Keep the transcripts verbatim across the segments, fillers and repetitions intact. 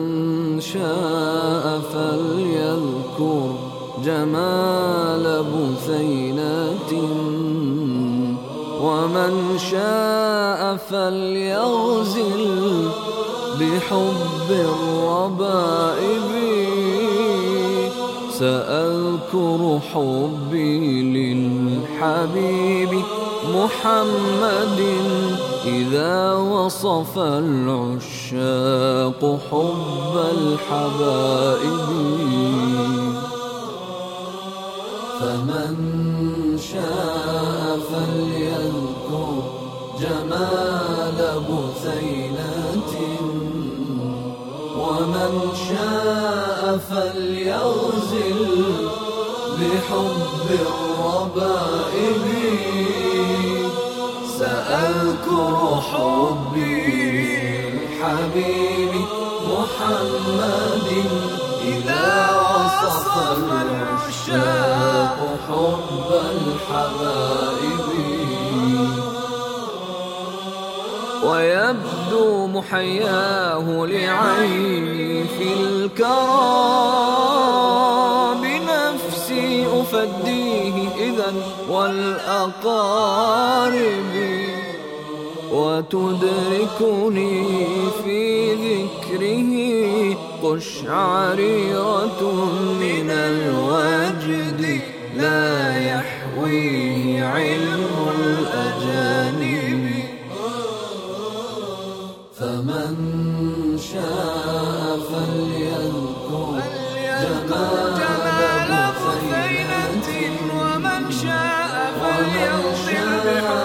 شاء فليذكر جمال بثينة، ومن شاء فليغزل بحب الربائب. سأذكر حبي للحبيب محمد إذا وصف العشاق حب الحبائب. فمن شاء فليذكر جمال بثينة، ومن شاء فليغزل بحب الربائب. سأذكر حبي للحبيب محمد إذا وصف العشاق حب الحبائب. ويبدو محياه لعيني في الكرى، بنفسي أفديه إذن والأقارب، وتدركني في ذكره قشعريرة من الوجد لا يحويه علم الأجانب. فمن شاء فليذكر جمال بثينة، ومن شاء فليغزل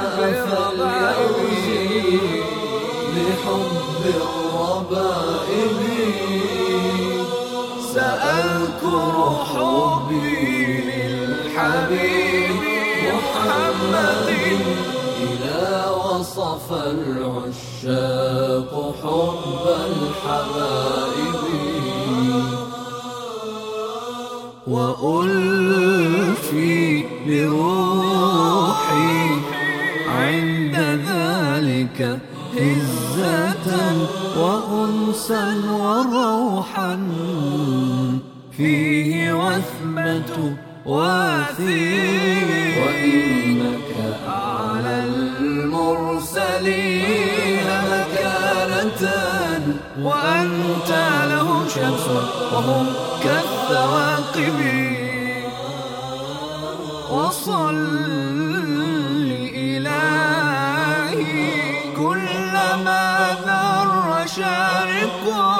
بحب الربائب. سأذكر حبي للحبيب محمد إذا وصف العشاق حب الحبائب. وألفي بروحي عند ذلك هزة وأنسا وروحا، فيه وثبة واثير. وإنك أعلى المرسلين مكانة، وأنت له شمس وهم كالثواقب. وصل إلهي كلما ذر شارق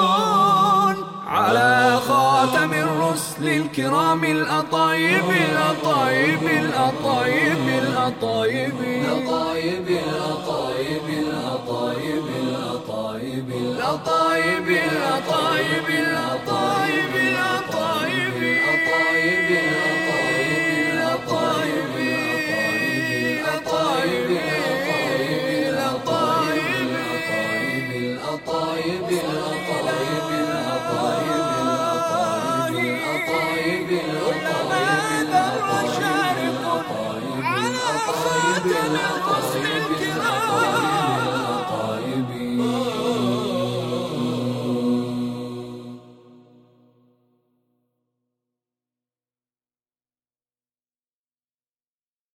على خاتم الرسل الكرام الأطايب الأطايب الأطايب الأطايب الأطايب الأطايب الأطايب الأطايب الأطايب الأطايب.